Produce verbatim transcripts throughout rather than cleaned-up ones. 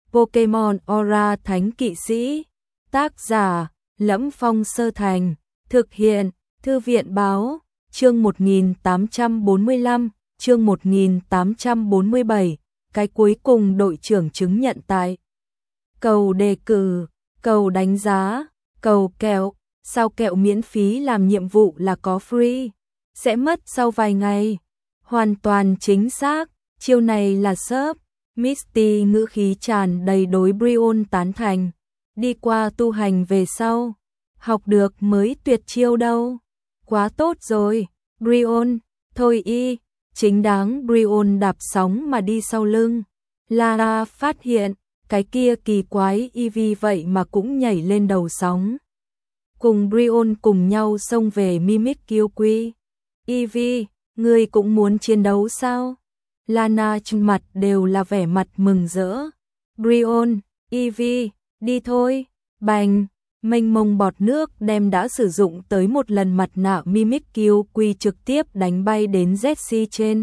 Pokemon Aura Thánh Kỵ Sĩ. Tác giả: Lẫm Phong Sơ Thành. Thực hiện: Thư viện Báo. Chương một nghìn tám trăm bốn mươi lăm, chương một nghìn tám trăm bốn mươi bảy. Cái cuối cùng đội trưởng chứng nhận tại cầu đề cử, cầu đánh giá, cầu kẹo. Sao kẹo miễn phí làm nhiệm vụ là có free, sẽ mất sau vài ngày. Hoàn toàn chính xác, chiêu này là sớp. Misty ngữ khí tràn đầy đối Brion tán thành. Đi qua tu hành về sau, học được mới tuyệt chiêu đâu. Quá tốt rồi, Brion, thôi y, chính đáng Brion đạp sóng mà đi sau lưng. Lara phát hiện, cái kia kỳ quái Eevee vậy mà cũng nhảy lên đầu sóng. Cùng Brion cùng nhau xông về Mimikyu. Eevee, ngươi cũng muốn chiến đấu sao? Lana trên mặt đều là vẻ mặt mừng rỡ. Brion, Eevee, đi thôi. Bành, mênh mông bọt nước đem đã sử dụng tới một lần mặt nạ Mimikyu trực tiếp đánh bay đến Jessie trên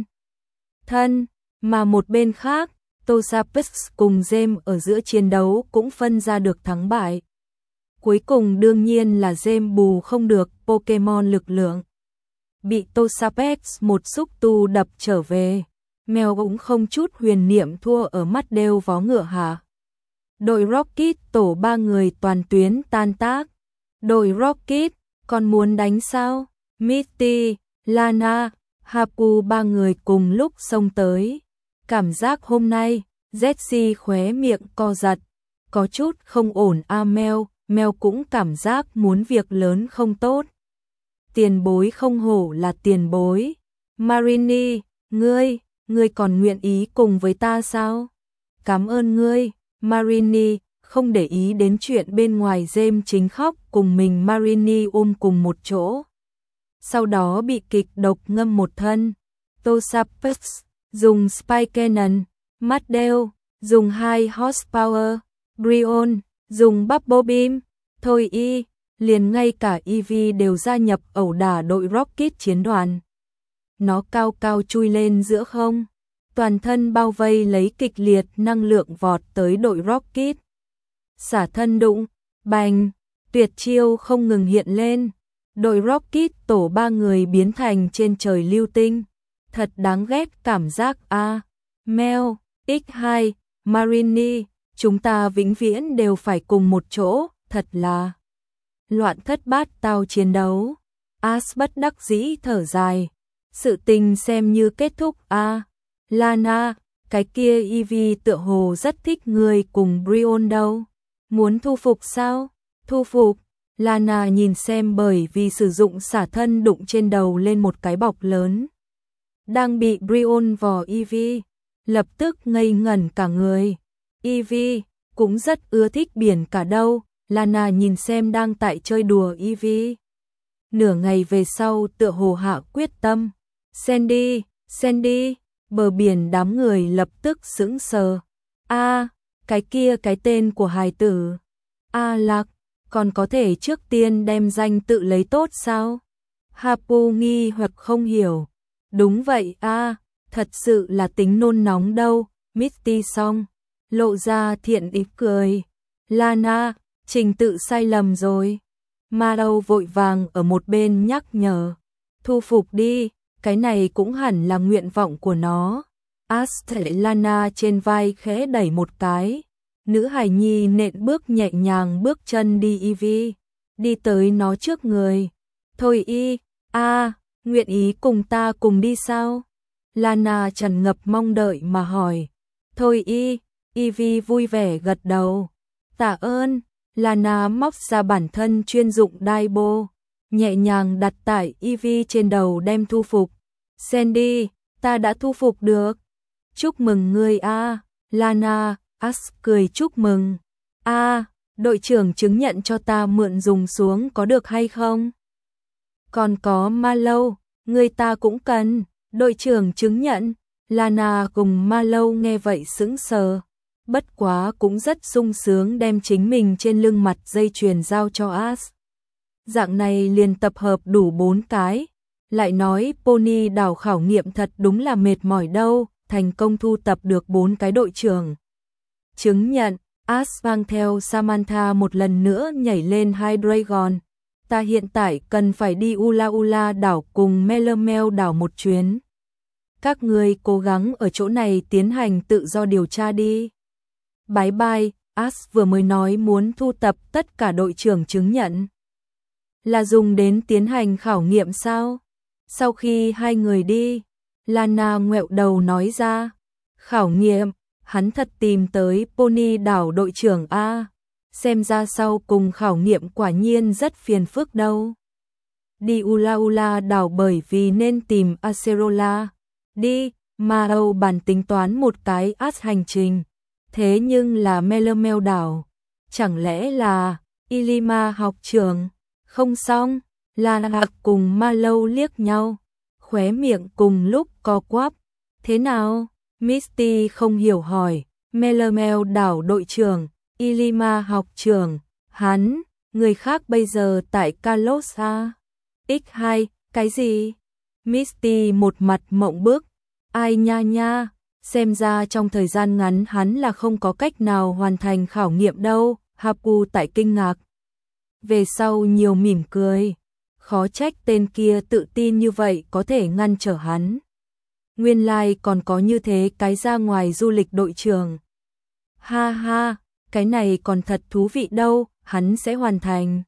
thân, mà một bên khác, Toxapex cùng Gem ở giữa chiến đấu cũng phân ra được thắng bại. Cuối cùng đương nhiên là Gem bù không được Pokemon lực lượng, bị Toxapex một xúc tu đập trở về. Mèo cũng không chút huyền niệm thua ở mắt đeo vó ngựa hả? Đội Rocket tổ ba người toàn tuyến tan tác. Đội Rocket, còn muốn đánh sao? Misty, Lana, Hapu ba người cùng lúc xông tới. Cảm giác hôm nay, Jessie khóe miệng co giật. Có chút không ổn a Mèo, Mèo cũng cảm giác muốn việc lớn không tốt. Tiền bối không hổ là tiền bối. Marini, ngươi, ngươi còn nguyện ý cùng với ta sao? Cảm ơn ngươi. Marini không để ý đến chuyện bên ngoài. Gem chính khóc cùng mình Marini ôm cùng một chỗ. Sau đó bị kịch độc ngâm một thân. Toxapex dùng Spike Cannon, Maddeo dùng hai horsepower, Brion dùng Bubble Beam. Thôi y, liền ngay cả Eevee đều gia nhập ẩu đả đội Rocket chiến đoàn. Nó cao cao chui lên giữa không, toàn thân bao vây lấy kịch liệt năng lượng vọt tới đội Rocket. Xả thân đụng, bành, tuyệt chiêu không ngừng hiện lên. Đội Rocket tổ ba người biến thành trên trời lưu tinh. Thật đáng ghét cảm giác a. À. Mel, ích hai, Marini, chúng ta vĩnh viễn đều phải cùng một chỗ, thật là loạn thất bát tao chiến đấu. Ash bất đắc dĩ thở dài. Sự tình xem như kết thúc a. À. Lana, cái kia Eevee tựa hồ rất thích người cùng Brion đâu. Muốn thu phục sao? Thu phục. Lana nhìn xem bởi vì sử dụng xả thân đụng trên đầu lên một cái bọc lớn. Đang bị Brion vò Eevee, lập tức ngây ngẩn cả người. Eevee cũng rất ưa thích biển cả đâu. Lana nhìn xem đang tại chơi đùa Eevee. Nửa ngày về sau tựa hồ hạ quyết tâm. Sandy, Sandy, bờ biển đám người lập tức sững sờ. A, à, cái kia cái tên của hài tử. A à, Lạc, còn có thể trước tiên đem danh tự lấy tốt sao? Hapu nghi hoặc không hiểu. Đúng vậy a, à, thật sự là tính nôn nóng đâu. Misty xong, lộ ra thiện ý cười. Lana, trình tự sai lầm rồi. Marrow vội vàng ở một bên nhắc nhở. Thu phục đi, cái này cũng hẳn là nguyện vọng của nó. Ash Lana trên vai khẽ đẩy một cái. Nữ hài nhi nện bước nhẹ nhàng bước chân đi Eevee, đi tới nó trước người. Thôi y, a, à, nguyện ý cùng ta cùng đi sao? Lana tràn ngập mong đợi mà hỏi. Thôi y, Eevee vui vẻ gật đầu. Tạ ơn. Lana móc ra bản thân chuyên dụng Daibo, nhẹ nhàng đặt tại Eevee trên đầu đem thu phục. Sandy, ta đã thu phục được. Chúc mừng ngươi a. À. Lana, Ash cười chúc mừng. A, à, đội trưởng chứng nhận cho ta mượn dùng xuống có được hay không? Còn có Marlow, người ta cũng cần. Đội trưởng chứng nhận. Lana cùng Marlow nghe vậy sững sờ. Bất quá cũng rất sung sướng đem chính mình trên lưng mặt dây chuyền giao cho Ash. Dạng này liền tập hợp đủ bốn cái. Lại nói Pony đảo khảo nghiệm thật đúng là mệt mỏi đâu, thành công thu tập được bốn cái đội trưởng. Chứng nhận, Ash mang theo Samantha một lần nữa nhảy lên Hydreigon. Ta hiện tại cần phải đi Ula Ula đảo cùng Melamel đảo một chuyến. Các ngươi cố gắng ở chỗ này tiến hành tự do điều tra đi. Bye bye, Ash vừa mới nói muốn thu tập tất cả đội trưởng chứng nhận. Là dùng đến tiến hành khảo nghiệm sao? Sau khi hai người đi, Lana ngoẹo đầu nói ra. Khảo nghiệm, hắn thật tìm tới Pony đảo đội trưởng A. Xem ra sau cùng khảo nghiệm quả nhiên rất phiền phức đâu. Đi Ula Ula đảo bởi vì nên tìm Acerola. Đi, Mao bản tính toán một cái Ash hành trình. Thế nhưng là Melamel đảo. Chẳng lẽ là Ilima học trường? Không xong, Lana cùng Mallow liếc nhau. Khóe miệng cùng lúc co quắp. Thế nào? Misty không hiểu hỏi. Melamel đảo đội trưởng, Ilima học trường, hắn, người khác bây giờ tại Kalos A. ích hai, cái gì? Misty một mặt mộng bức. Ai nha nha, xem ra trong thời gian ngắn hắn là không có cách nào hoàn thành khảo nghiệm đâu. Hapu tại kinh ngạc. Về sau nhiều mỉm cười. Khó trách tên kia tự tin như vậy có thể ngăn trở hắn. Nguyên lai like còn có như thế cái ra ngoài du lịch đội trưởng. Ha ha, cái này còn thật thú vị đâu, hắn sẽ hoàn thành.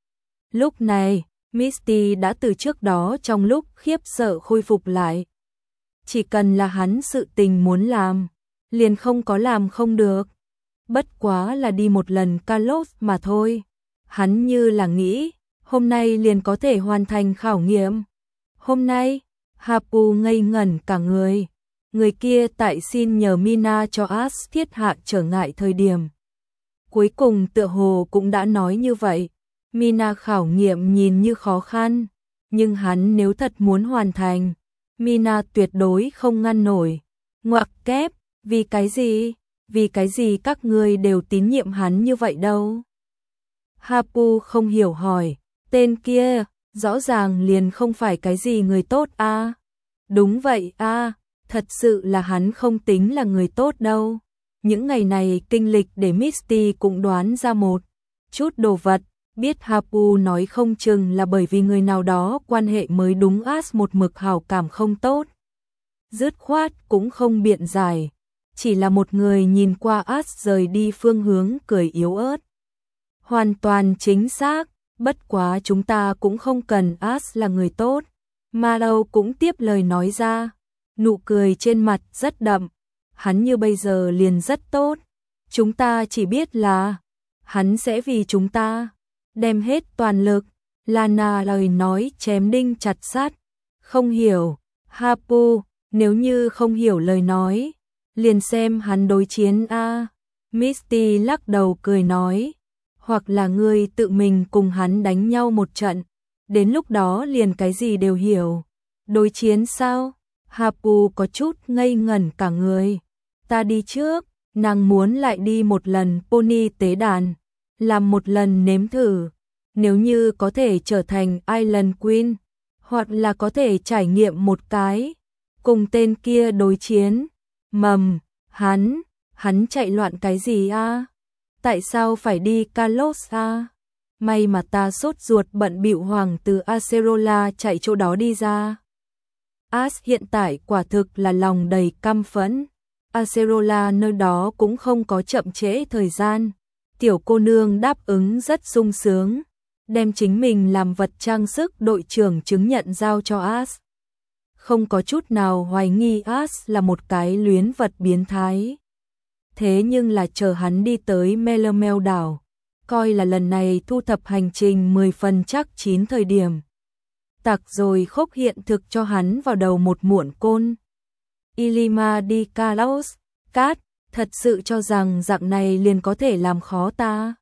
Lúc này, Misty đã từ trước đó trong lúc khiếp sợ khôi phục lại. Chỉ cần là hắn sự tình muốn làm, liền không có làm không được. Bất quá là đi một lần Kalos mà thôi. Hắn như là nghĩ, hôm nay liền có thể hoàn thành khảo nghiệm. Hôm nay, Hapu ngây ngẩn cả người. Người kia tại xin nhờ Mina cho Ash thiết hạ trở ngại thời điểm. Cuối cùng tựa hồ cũng đã nói như vậy. Mina khảo nghiệm nhìn như khó khăn, nhưng hắn nếu thật muốn hoàn thành, Mina tuyệt đối không ngăn nổi. Ngoặc kép, vì cái gì? Vì cái gì các ngươi đều tín nhiệm hắn như vậy đâu? Hapu không hiểu hỏi, tên kia, rõ ràng liền không phải cái gì người tốt a. À? Đúng vậy a, à, thật sự là hắn không tính là người tốt đâu. Những ngày này kinh lịch để Misty cũng đoán ra một chút đồ vật, biết Hapu nói không chừng là bởi vì người nào đó quan hệ mới đúng Ash một mực hảo cảm không tốt. Dứt khoát cũng không biện giải, chỉ là một người nhìn qua Ash rời đi phương hướng cười yếu ớt. Hoàn toàn chính xác, bất quá chúng ta cũng không cần Ash là người tốt. Mallow cũng tiếp lời nói ra, nụ cười trên mặt rất đậm. Hắn như bây giờ liền rất tốt. Chúng ta chỉ biết là hắn sẽ vì chúng ta đem hết toàn lực. Lana lời nói chém đinh chặt sắt. Không hiểu, Hapu, nếu như không hiểu lời nói, liền xem hắn đối chiến a. Misty lắc đầu cười nói, hoặc là ngươi tự mình cùng hắn đánh nhau một trận, đến lúc đó liền cái gì đều hiểu. Đối chiến sao? Hapu có chút ngây ngẩn cả người. Ta đi trước, nàng muốn lại đi một lần pony tế đàn, làm một lần nếm thử. Nếu như có thể trở thành Island Queen, hoặc là có thể trải nghiệm một cái, cùng tên kia đối chiến. Mầm, hắn, hắn chạy loạn cái gì a? Tại sao phải đi Kalos a? May mà ta sốt ruột bận bịu hoàng từ Acerola chạy chỗ đó đi ra. Ash hiện tại quả thực là lòng đầy căm phẫn. Acerola nơi đó cũng không có chậm trễ thời gian. Tiểu cô nương đáp ứng rất sung sướng, đem chính mình làm vật trang sức đội trưởng chứng nhận giao cho Ash. Không có chút nào hoài nghi Ash là một cái luyến vật biến thái. Thế nhưng là chờ hắn đi tới Melamel đảo, coi là lần này thu thập hành trình mười phần chắc chín thời điểm. Tặc rồi khốc hiện thực cho hắn vào đầu một muộn côn. Ilima đi Kalos, Cát, thật sự cho rằng dạng này liền có thể làm khó ta.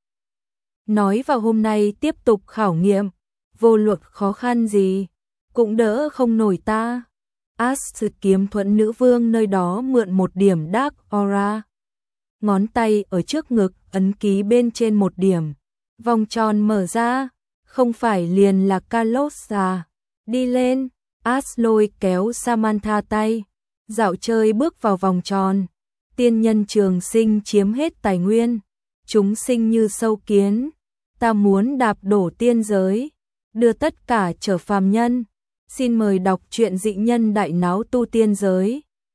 Nói vào hôm nay tiếp tục khảo nghiệm, vô luận khó khăn gì, cũng đỡ không nổi ta. Ash sự kiếm thuẫn nữ vương nơi đó mượn một điểm Dark Aura. Ngón tay ở trước ngực ấn ký bên trên một điểm. Vòng tròn mở ra, không phải liền là Kalos à. Đi lên, Ash lôi kéo Samantha tay, dạo chơi bước vào vòng tròn. tiên nhân trường sinh chiếm hết tài nguyên, chúng sinh như sâu kiến, ta muốn đạp đổ tiên giới, đưa tất cả trở phàm nhân. Xin mời đọc truyện Dị Nhân Đại Náo Tu Tiên Giới.